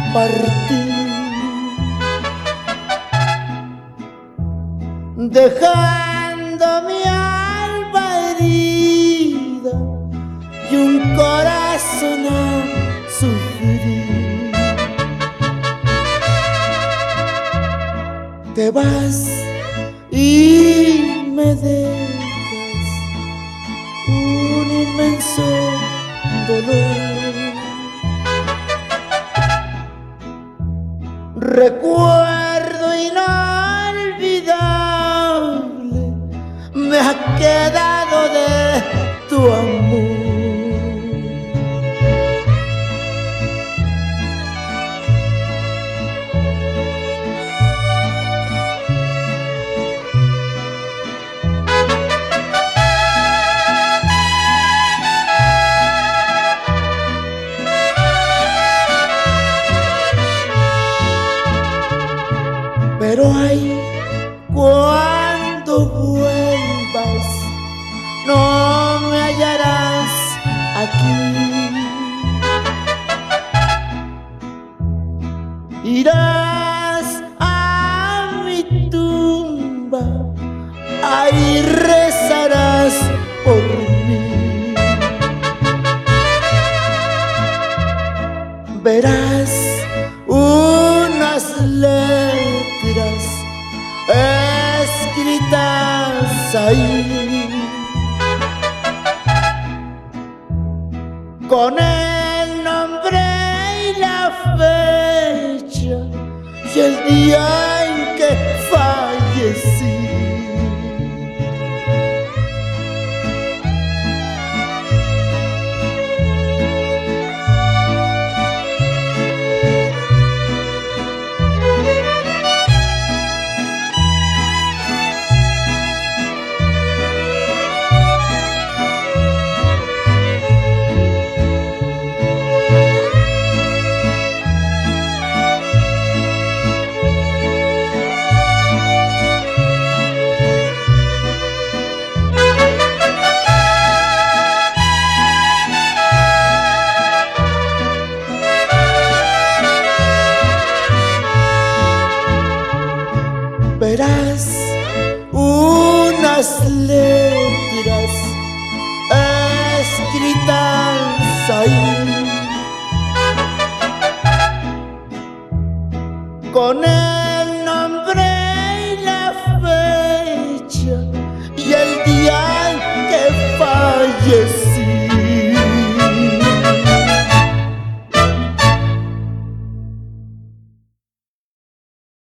partí, dejando mi alma herida y un corazón a sufrir. Te vas y me dejas un inmenso dolor. Recuerdo inolvidable me ha quedado de tu amor. Pero ay, cuando vuelvas, no me hallarás aquí. Irás a mi tumba, ahí rezarás por mí. Verás unas letras escritas ahí con el nombre y la fecha y el día en que fallecí. Verás unas letras escritas ahí con el nombre y la fecha y el día en que fallecí.